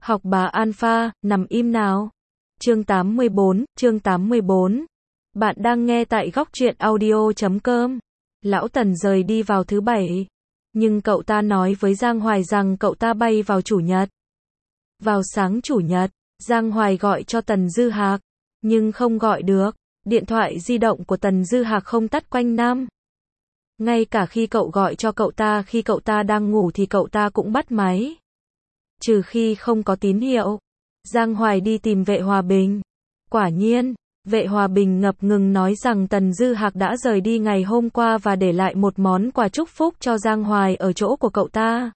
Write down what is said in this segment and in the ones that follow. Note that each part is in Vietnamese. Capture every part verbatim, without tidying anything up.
Học bà Alpha, nằm im nào. Chương tám mươi bốn, chương tám mươi bốn. Bạn đang nghe tại góc truyện audio chấm com. Lão Tần rời đi vào thứ bảy. Nhưng cậu ta nói với Giang Hoài rằng cậu ta bay vào chủ nhật. Vào sáng chủ nhật, Giang Hoài gọi cho Tần Dư Hạc. Nhưng không gọi được. Điện thoại di động của Tần Dư Hạc không tắt quanh năm. Ngay cả khi cậu gọi cho cậu ta khi cậu ta đang ngủ thì cậu ta cũng bắt máy. Trừ khi không có tín hiệu. Giang Hoài đi tìm Vệ Hòa Bình. Quả nhiên, Vệ Hòa Bình ngập ngừng nói rằng Tần Dư Hạc đã rời đi ngày hôm qua và để lại một món quà chúc phúc cho Giang Hoài ở chỗ của cậu ta.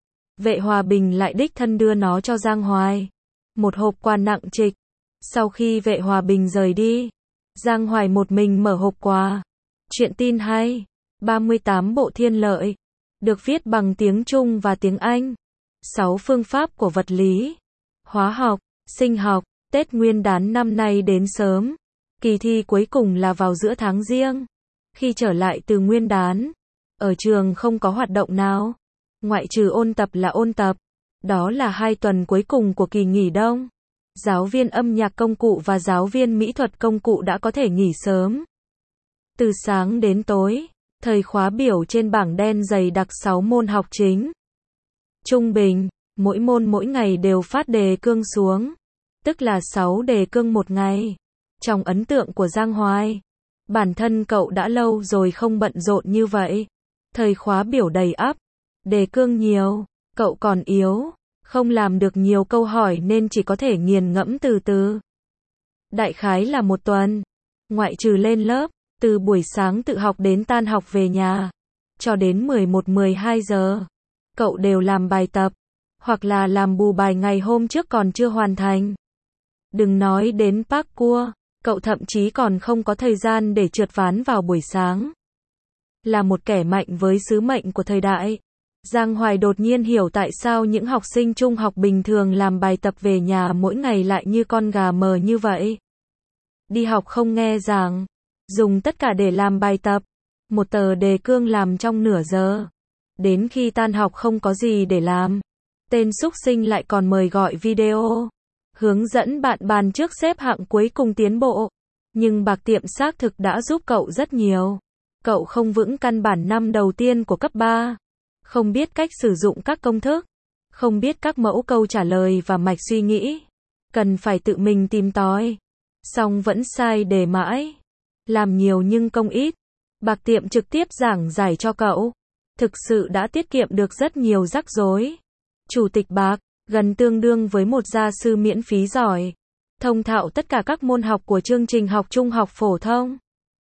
Vệ Hòa Bình lại đích thân đưa nó cho Giang Hoài. Một hộp quà nặng trịch. Sau khi Vệ Hòa Bình rời đi, Giang Hoài một mình mở hộp quà. Chuyện tin hay. ba mươi tám bộ thiên lợi. Được viết bằng tiếng Trung và tiếng Anh. sáu phương pháp của vật lý, hóa học, sinh học. Tết Nguyên đán năm nay đến sớm. Kỳ thi cuối cùng là vào giữa tháng Giêng. Khi trở lại từ Nguyên đán, ở trường không có hoạt động nào. Ngoại trừ ôn tập là ôn tập. Đó là hai tuần cuối cùng của kỳ nghỉ đông. Giáo viên âm nhạc công cụ và giáo viên mỹ thuật công cụ đã có thể nghỉ sớm. Từ sáng đến tối, thời khóa biểu trên bảng đen dày đặc sáu môn học chính. Trung bình, mỗi môn mỗi ngày đều phát đề cương xuống. Tức là sáu đề cương một ngày. Trong ấn tượng của Giang Hoài, bản thân cậu đã lâu rồi không bận rộn như vậy. Thời khóa biểu đầy ắp, đề cương nhiều, cậu còn yếu, không làm được nhiều câu hỏi nên chỉ có thể nghiền ngẫm từ từ. Đại khái là một tuần, ngoại trừ lên lớp, từ buổi sáng tự học đến tan học về nhà, cho đến mười một mười hai giờ, cậu đều làm bài tập, hoặc là làm bù bài ngày hôm trước còn chưa hoàn thành. Đừng nói đến parkour, cậu thậm chí còn không có thời gian để trượt ván vào buổi sáng. Là một kẻ mạnh với sứ mệnh của thời đại, Giang Hoài đột nhiên hiểu tại sao những học sinh trung học bình thường làm bài tập về nhà mỗi ngày lại như con gà mờ như vậy. Đi học không nghe giảng, dùng tất cả để làm bài tập, một tờ đề cương làm trong nửa giờ. Đến khi tan học không có gì để làm, tên súc sinh lại còn mời gọi video, hướng dẫn bạn bàn trước xếp hạng cuối cùng tiến bộ. Nhưng bạc tiệm xác thực đã giúp cậu rất nhiều. Cậu không vững căn bản năm đầu tiên của cấp ba, không biết cách sử dụng các công thức, không biết các mẫu câu trả lời và mạch suy nghĩ, cần phải tự mình tìm tòi. Song vẫn sai đề mãi, làm nhiều nhưng công ít. Bạc tiệm trực tiếp giảng giải cho cậu, thực sự đã tiết kiệm được rất nhiều rắc rối. Chủ tịch Bạc, gần tương đương với một gia sư miễn phí giỏi, thông thạo tất cả các môn học của chương trình học trung học phổ thông.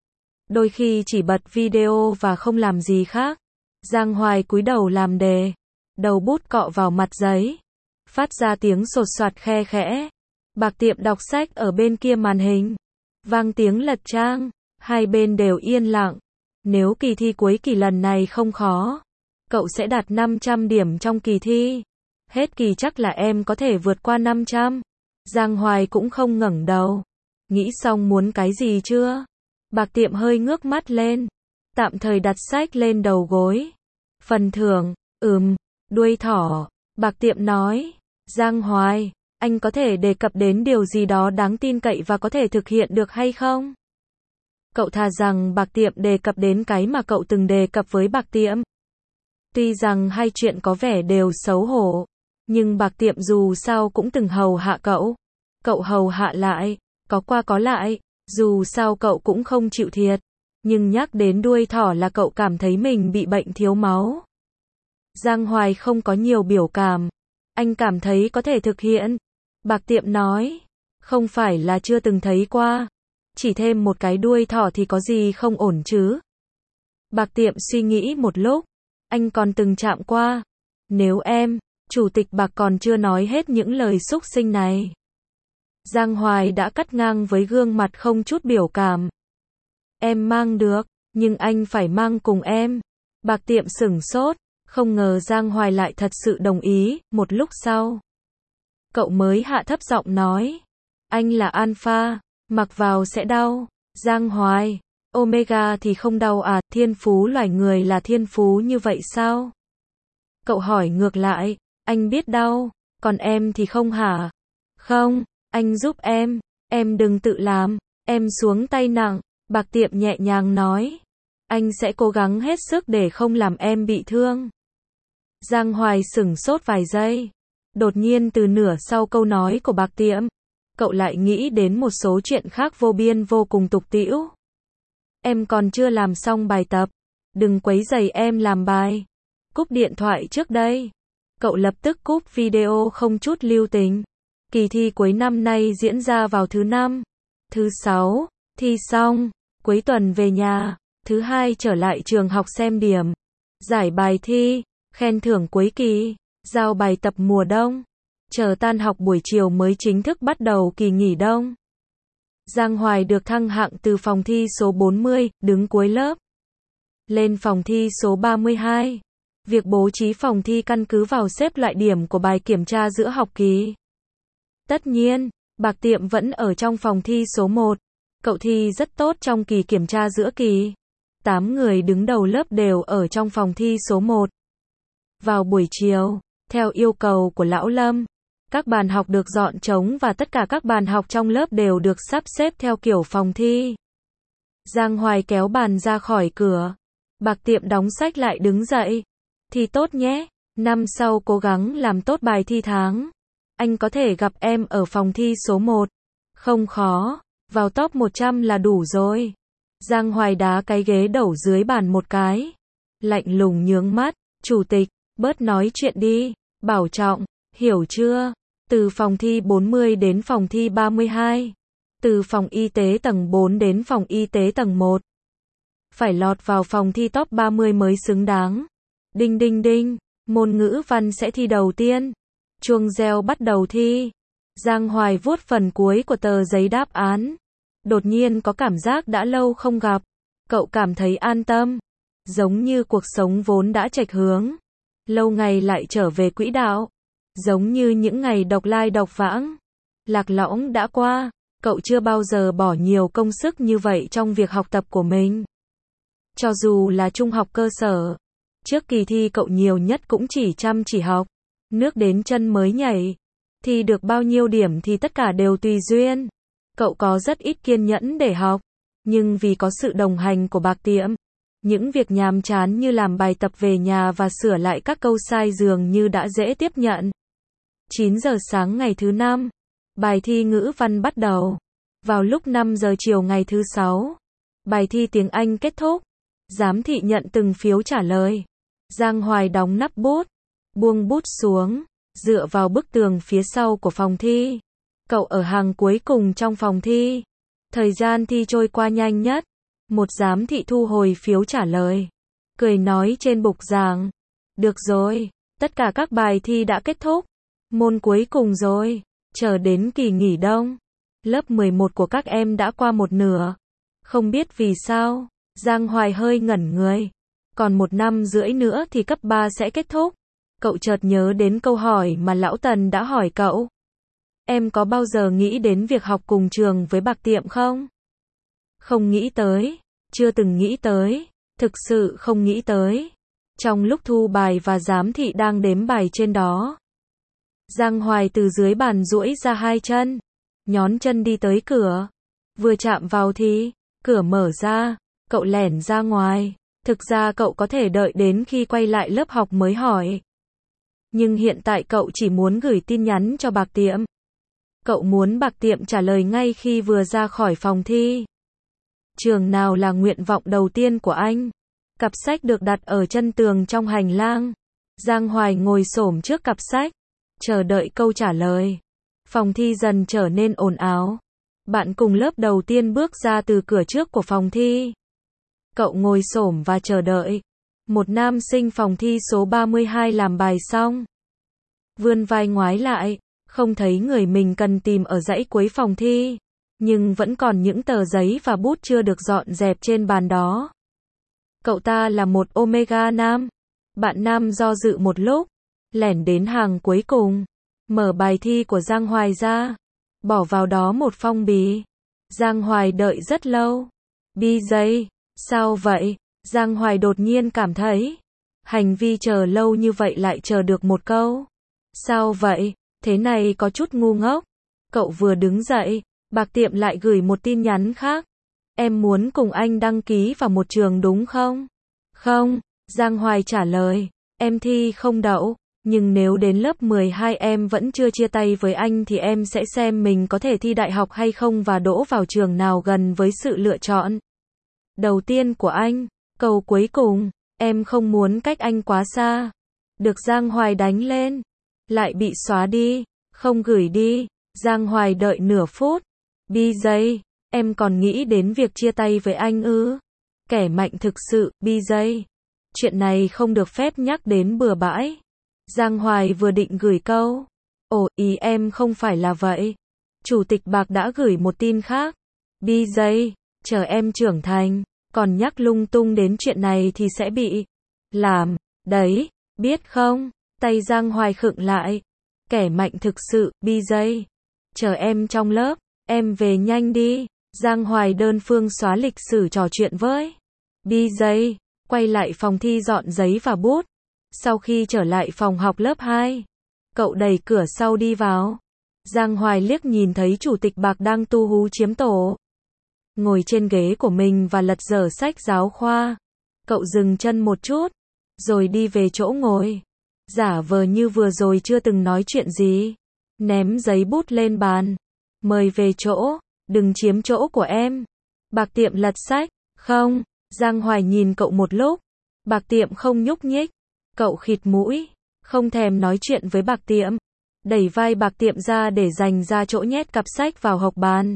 Đôi khi chỉ bật video và không làm gì khác. Giang Hoài cúi đầu làm đề, đầu bút cọ vào mặt giấy, phát ra tiếng sột soạt khe khẽ. Bạc tiệm đọc sách ở bên kia màn hình, vang tiếng lật trang, hai bên đều yên lặng. Nếu kỳ thi cuối kỳ lần này không khó, cậu sẽ đạt năm trăm điểm trong kỳ thi. Hết kỳ chắc là em có thể vượt qua năm trăm. Giang Hoài cũng không ngẩng đầu. Nghĩ xong muốn cái gì chưa? Bạc tiệm hơi ngước mắt lên, tạm thời đặt sách lên đầu gối. Phần thưởng, ừm, đuôi thỏ. Bạc tiệm nói, Giang Hoài, anh có thể đề cập đến điều gì đó đáng tin cậy và có thể thực hiện được hay không? Cậu thà rằng bạc tiệm đề cập đến cái mà cậu từng đề cập với bạc tiệm. Tuy rằng hai chuyện có vẻ đều xấu hổ, nhưng bạc tiệm dù sao cũng từng hầu hạ cậu. Cậu hầu hạ lại, có qua có lại, dù sao cậu cũng không chịu thiệt. Nhưng nhắc đến đuôi thỏ là cậu cảm thấy mình bị bệnh thiếu máu. Giang Hoài không có nhiều biểu cảm. Anh cảm thấy có thể thực hiện. Bạc tiệm nói, không phải là chưa từng thấy qua. Chỉ thêm một cái đuôi thỏ thì có gì không ổn chứ? Bạc tiệm suy nghĩ một lúc. Anh còn từng chạm qua. Nếu em, chủ tịch Bạc còn chưa nói hết những lời xúc sinh này. Giang Hoài đã cắt ngang với gương mặt không chút biểu cảm. Em mang được, nhưng anh phải mang cùng em. Bạc tiệm sửng sốt, không ngờ Giang Hoài lại thật sự đồng ý. Một lúc sau, cậu mới hạ thấp giọng nói, anh là Alpha, mặc vào sẽ đau. Giang Hoài, Omega thì không đau à? Thiên phú loài người là thiên phú như vậy sao? Cậu hỏi ngược lại, anh biết đau, Còn em thì không hả? Không, anh giúp em, em đừng tự làm, em xuống tay nặng, Bạc Tiệm nhẹ nhàng nói. Anh sẽ cố gắng hết sức để không làm em bị thương. Giang Hoài sửng sốt vài giây. Đột nhiên từ nửa sau câu nói của Bạc Tiệm, cậu lại nghĩ đến một số chuyện khác vô biên vô cùng tục tĩu. Em còn chưa làm xong bài tập, đừng quấy rầy em làm bài. Cúp điện thoại trước đây. Cậu lập tức cúp video không chút lưu tình. Kỳ thi cuối năm nay diễn ra vào thứ năm, thứ sáu, thi xong, cuối tuần về nhà, thứ hai trở lại trường học xem điểm, giải bài thi, khen thưởng cuối kỳ, giao bài tập mùa đông, chờ tan học buổi chiều mới chính thức bắt đầu kỳ nghỉ đông. Giang Hoài được thăng hạng từ phòng thi số bốn mươi, đứng cuối lớp, lên phòng thi số ba mươi hai. Việc bố trí phòng thi căn cứ vào xếp loại điểm của bài kiểm tra giữa học kỳ. Tất nhiên, Bạc Tiệm vẫn ở trong phòng thi số một. Cậu thi rất tốt trong kỳ kiểm tra giữa kỳ. Tám người đứng đầu lớp đều ở trong phòng thi số một. Vào buổi chiều, theo yêu cầu của Lão Lâm, các bàn học được dọn trống và tất cả các bàn học trong lớp đều được sắp xếp theo kiểu phòng thi. Giang Hoài kéo bàn ra khỏi cửa. Bạc Tiệm đóng sách lại đứng dậy. Thi tốt nhé, năm sau cố gắng làm tốt bài thi tháng. Anh có thể gặp em ở phòng thi số một. Không khó, vào top một trăm là đủ rồi. Giang Hoài đá cái ghế đầu dưới bàn một cái. Lạnh lùng nhướng mắt, chủ tịch, bớt nói chuyện đi, bảo trọng, hiểu chưa? Từ phòng thi bốn mươi đến phòng thi ba mươi hai. Từ phòng y tế tầng bốn đến phòng y tế tầng một. Phải lọt vào phòng thi top ba mươi mới xứng đáng. Đinh đinh đinh, môn ngữ văn sẽ thi đầu tiên. Chuông reo bắt đầu thi. Giang Hoài vuốt phần cuối của tờ giấy đáp án. Đột nhiên có cảm giác đã lâu không gặp. Cậu cảm thấy an tâm. Giống như cuộc sống vốn đã chệch hướng. Lâu ngày lại trở về quỹ đạo. Giống như những ngày độc lai độc vãng. Lạc lõng đã qua. Cậu chưa bao giờ bỏ nhiều công sức như vậy trong việc học tập của mình. Cho dù là trung học cơ sở. Trước kỳ thi cậu nhiều nhất cũng chỉ chăm chỉ học. Nước đến chân mới nhảy. Thi được bao nhiêu điểm thì tất cả đều tùy duyên. Cậu có rất ít kiên nhẫn để học. Nhưng vì có sự đồng hành của Bạc Tiệm, những việc nhàm chán như làm bài tập về nhà và sửa lại các câu sai dường như đã dễ tiếp nhận. chín giờ sáng ngày thứ năm, bài thi ngữ văn bắt đầu. Vào lúc năm giờ chiều ngày thứ sáu, bài thi tiếng Anh kết thúc. Giám thị nhận từng phiếu trả lời. Giang Hoài đóng nắp bút, buông bút xuống, dựa vào bức tường phía sau của phòng thi. Cậu ở hàng cuối cùng trong phòng thi. Thời gian thi trôi qua nhanh nhất. Một giám thị thu hồi phiếu trả lời. Cười nói trên bục giảng. Được rồi, tất cả các bài thi đã kết thúc. Môn cuối cùng rồi. Chờ đến kỳ nghỉ đông. Lớp mười một của các em đã qua một nửa. Không biết vì sao, Giang Hoài hơi ngẩn người. Còn một năm rưỡi nữa thì cấp ba sẽ kết thúc. Cậu chợt nhớ đến câu hỏi mà Lão Tần đã hỏi cậu. Em có bao giờ nghĩ đến việc học cùng trường với Bạc Tiệm không? Không nghĩ tới, chưa từng nghĩ tới, thực sự không nghĩ tới. Trong lúc thu bài và giám thị đang đếm bài trên đó, Giang Hoài từ dưới bàn duỗi ra hai chân, nhón chân đi tới cửa. Vừa chạm vào thì cửa mở ra, cậu lẻn ra ngoài. Thực ra cậu có thể đợi đến khi quay lại lớp học mới hỏi. Nhưng hiện tại cậu chỉ muốn gửi tin nhắn cho Bạc Tiệm. Cậu muốn Bạc Tiệm trả lời ngay khi vừa ra khỏi phòng thi. Trường nào là nguyện vọng đầu tiên của anh? Cặp sách được đặt ở chân tường trong hành lang. Giang Hoài ngồi xổm trước cặp sách, chờ đợi câu trả lời. Phòng thi dần trở nên ồn ào. Bạn cùng lớp đầu tiên bước ra từ cửa trước của phòng thi. Cậu ngồi xổm và chờ đợi. Một nam sinh phòng thi số ba mươi hai làm bài xong. Vươn vai ngoái lại, không thấy người mình cần tìm ở dãy cuối phòng thi. Nhưng vẫn còn những tờ giấy và bút chưa được dọn dẹp trên bàn đó. Cậu ta là một Omega nam. Bạn nam do dự một lúc, lẻn đến hàng cuối cùng, mở bài thi của Giang Hoài ra, bỏ vào đó một phong bì. Giang Hoài đợi rất lâu. Bi giây, sao vậy? Giang Hoài đột nhiên cảm thấy, hành vi chờ lâu như vậy lại chờ được một câu. Sao vậy? Thế này có chút ngu ngốc. Cậu vừa đứng dậy, Bạc Tiệm lại gửi một tin nhắn khác. Em muốn cùng anh đăng ký vào một trường đúng không? Không, Giang Hoài trả lời. Em thi không đậu, nhưng nếu đến lớp mười hai em vẫn chưa chia tay với anh thì em sẽ xem mình có thể thi đại học hay không và đỗ vào trường nào gần với sự lựa chọn đầu tiên của anh. Câu cuối cùng, em không muốn cách anh quá xa. Được Giang Hoài đánh lên. Lại bị xóa đi. Không gửi đi. Giang Hoài đợi nửa phút. Bi giây, em còn nghĩ đến việc chia tay với anh ư? Kẻ mạnh thực sự, Bi giây. Chuyện này không được phép nhắc đến bừa bãi. Giang Hoài vừa định gửi câu. Ồ, ý em không phải là vậy. Chủ tịch Bạc đã gửi một tin khác. Bi giây, chờ em trưởng thành, còn nhắc lung tung đến chuyện này thì sẽ bị làm, đấy, biết không? Tay Giang Hoài khựng lại. Kẻ mạnh thực sự, Bi giây. Chờ em trong lớp, em về nhanh đi. Giang Hoài đơn phương xóa lịch sử trò chuyện với Bi giây, quay lại phòng thi dọn giấy và bút. Sau khi trở lại phòng học lớp hai, cậu đẩy cửa sau đi vào. Giang Hoài liếc nhìn thấy Chủ tịch Bạc đang tu hú chiếm tổ. Ngồi trên ghế của mình và lật dở sách giáo khoa. Cậu dừng chân một chút, rồi đi về chỗ ngồi. Giả vờ như vừa rồi chưa từng nói chuyện gì. Ném giấy bút lên bàn. Mời về chỗ, đừng chiếm chỗ của em. Bạc Tiệm lật sách. Không, Giang Hoài nhìn cậu một lúc. Bạc Tiệm không nhúc nhích. Cậu khịt mũi, không thèm nói chuyện với Bạc Tiệm. Đẩy vai Bạc Tiệm ra để dành ra chỗ nhét cặp sách vào hộc bàn.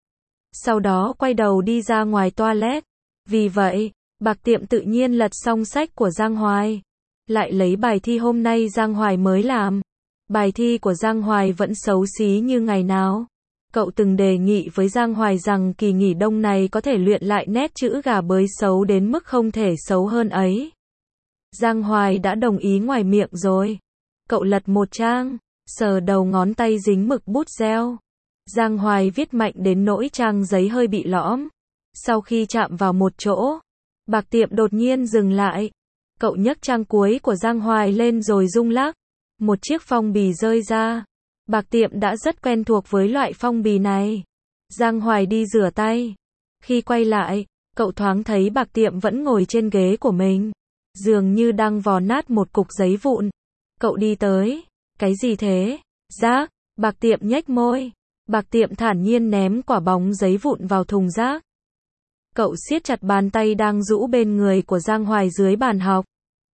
Sau đó quay đầu đi ra ngoài toilet. Vì vậy, Bạc Tiệm tự nhiên lật xong sách của Giang Hoài. Lại lấy bài thi hôm nay Giang Hoài mới làm. Bài thi của Giang Hoài vẫn xấu xí như ngày nào. Cậu từng đề nghị với Giang Hoài rằng kỳ nghỉ đông này có thể luyện lại nét chữ gà bới xấu đến mức không thể xấu hơn ấy. Giang Hoài đã đồng ý ngoài miệng rồi. Cậu lật một trang, sờ đầu ngón tay dính mực bút gel. Giang Hoài viết mạnh đến nỗi trang giấy hơi bị lõm. Sau khi chạm vào một chỗ, Bạc Tiệm đột nhiên dừng lại. Cậu nhấc trang cuối của Giang Hoài lên rồi rung lắc. Một chiếc phong bì rơi ra. Bạc Tiệm đã rất quen thuộc với loại phong bì này. Giang Hoài đi rửa tay. Khi quay lại, cậu thoáng thấy Bạc Tiệm vẫn ngồi trên ghế của mình. Dường như đang vò nát một cục giấy vụn. Cậu đi tới. Cái gì thế? Rác. Bạc Tiệm nhếch môi. Bạc Tiệm thản nhiên ném quả bóng giấy vụn vào thùng rác. Cậu siết chặt bàn tay đang rũ bên người của Giang Hoài dưới bàn học.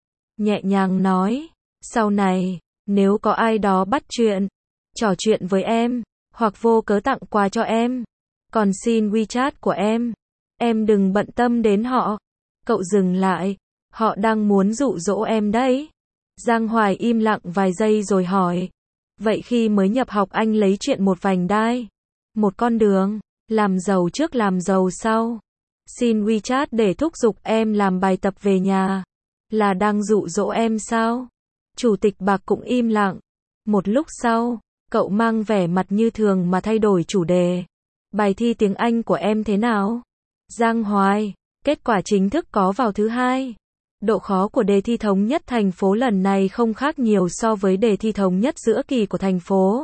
Nhẹ nhàng nói. Sau này, nếu có ai đó bắt chuyện, trò chuyện với em, hoặc vô cớ tặng quà cho em, còn xin WeChat của em, em đừng bận tâm đến họ. Cậu dừng lại. Họ đang muốn dụ dỗ em đấy. Giang Hoài im lặng vài giây rồi hỏi. Vậy khi mới nhập học anh lấy chuyện một vành đai, một con đường, làm giàu trước làm giàu sau, xin WeChat để thúc giục em làm bài tập về nhà, là đang dụ dỗ em sao? Chủ tịch Bạc cũng im lặng. Một lúc sau, cậu mang vẻ mặt như thường mà thay đổi chủ đề. Bài thi tiếng Anh của em thế nào? Giang Hoài, kết quả chính thức có vào thứ hai. Độ khó của đề thi thống nhất thành phố lần này không khác nhiều so với đề thi thống nhất giữa kỳ của thành phố.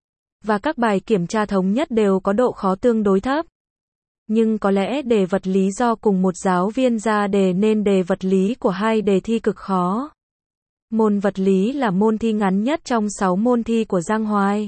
Và các bài kiểm tra thống nhất đều có độ khó tương đối thấp. Nhưng có lẽ đề vật lý do cùng một giáo viên ra đề nên đề vật lý của hai đề thi cực khó. Môn vật lý là môn thi ngắn nhất trong sáu môn thi của Giang Hoài.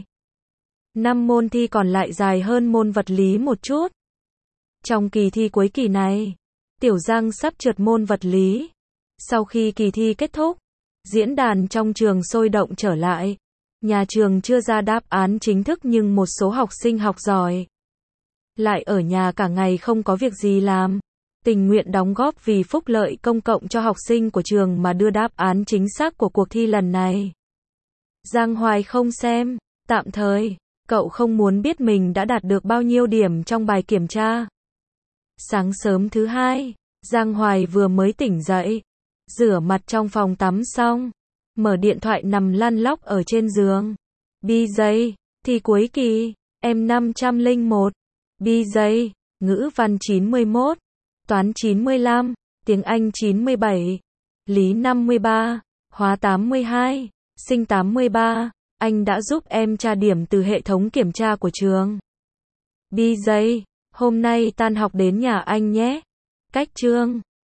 năm môn thi còn lại dài hơn môn vật lý một chút. Trong kỳ thi cuối kỳ này, Tiểu Giang sắp trượt môn vật lý. Sau khi kỳ thi kết thúc, diễn đàn trong trường sôi động trở lại. Nhà trường chưa ra đáp án chính thức nhưng một số học sinh học giỏi lại ở nhà cả ngày không có việc gì làm, tình nguyện đóng góp vì phúc lợi công cộng cho học sinh của trường mà đưa đáp án chính xác của cuộc thi lần này. Giang Hoài không xem, tạm thời, cậu không muốn biết mình đã đạt được bao nhiêu điểm trong bài kiểm tra. Sáng sớm thứ hai, Giang Hoài vừa mới tỉnh dậy, rửa mặt trong phòng tắm xong, mở điện thoại nằm lăn lóc ở trên giường. Bi giây, thi cuối kỳ, em năm trăm lẻ một. Bi giây, ngữ văn chín mươi mốt, toán chín mươi lăm, tiếng Anh chín mươi bảy, lý năm mươi ba, hóa tám mươi hai, sinh tám mươi ba, Anh đã giúp em tra điểm từ hệ thống kiểm tra của trường. bê gi, hôm nay tan học đến nhà anh nhé. Cách chương